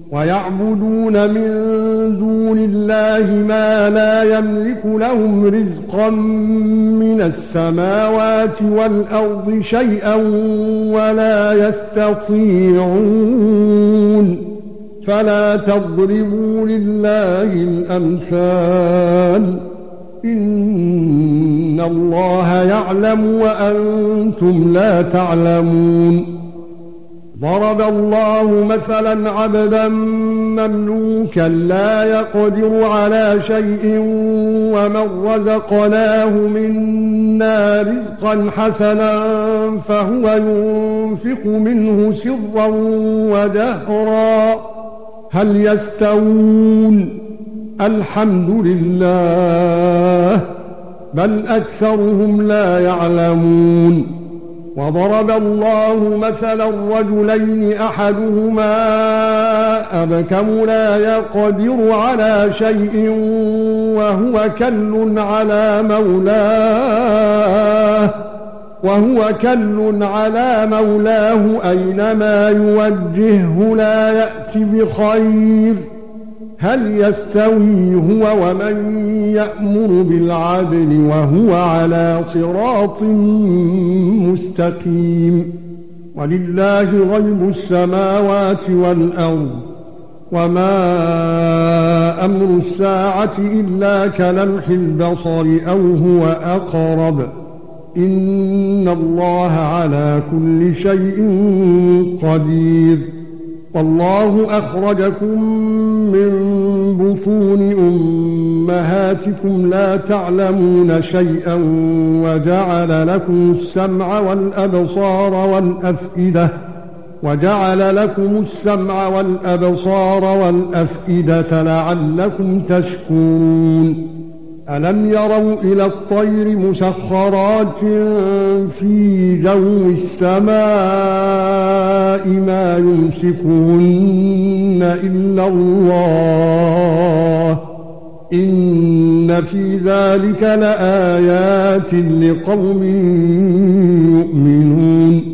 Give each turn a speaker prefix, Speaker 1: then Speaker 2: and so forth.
Speaker 1: ويعبدون من دون الله ما لا يملك لهم رزقا من السماوات والأرض شيئا ولا يستطيعون فلا تضربوا لله الأمثال إن الله يعلم وأنتم لا تعلمون ضرب الله مثلا عبدا مملوكا لا يقدر على شيء ومن رزقناه منا رزقا حسنا فهو ينفق منه سرا وجهرا هل يستوون الحمد لله بل أكثرهم لا يعلمون وضرب الله مثلا رجلين أحدهما أبكم لا يقدر على شيء وهو كل على مولاه أينما يوجهه لا يأتي بخير هل يستوي هو ومن يأمر بالعدل وهو على صراط مستقيم ولله غيب السماوات والأرض وما أمر الساعة إلا كلمح البصر أو هو أقرب إن الله على كل شيء قدير والله أخرجكم من بطون أمهاتكم لا تعلمون شيئا وجعل لكم السمع والأبصار والأفئدة لعلكم تشكرون ألم يروا إلى الطير مسخرات في جو السماء ما يمسكهن إلا الله إن في ذلك لآيات لقوم يؤمنون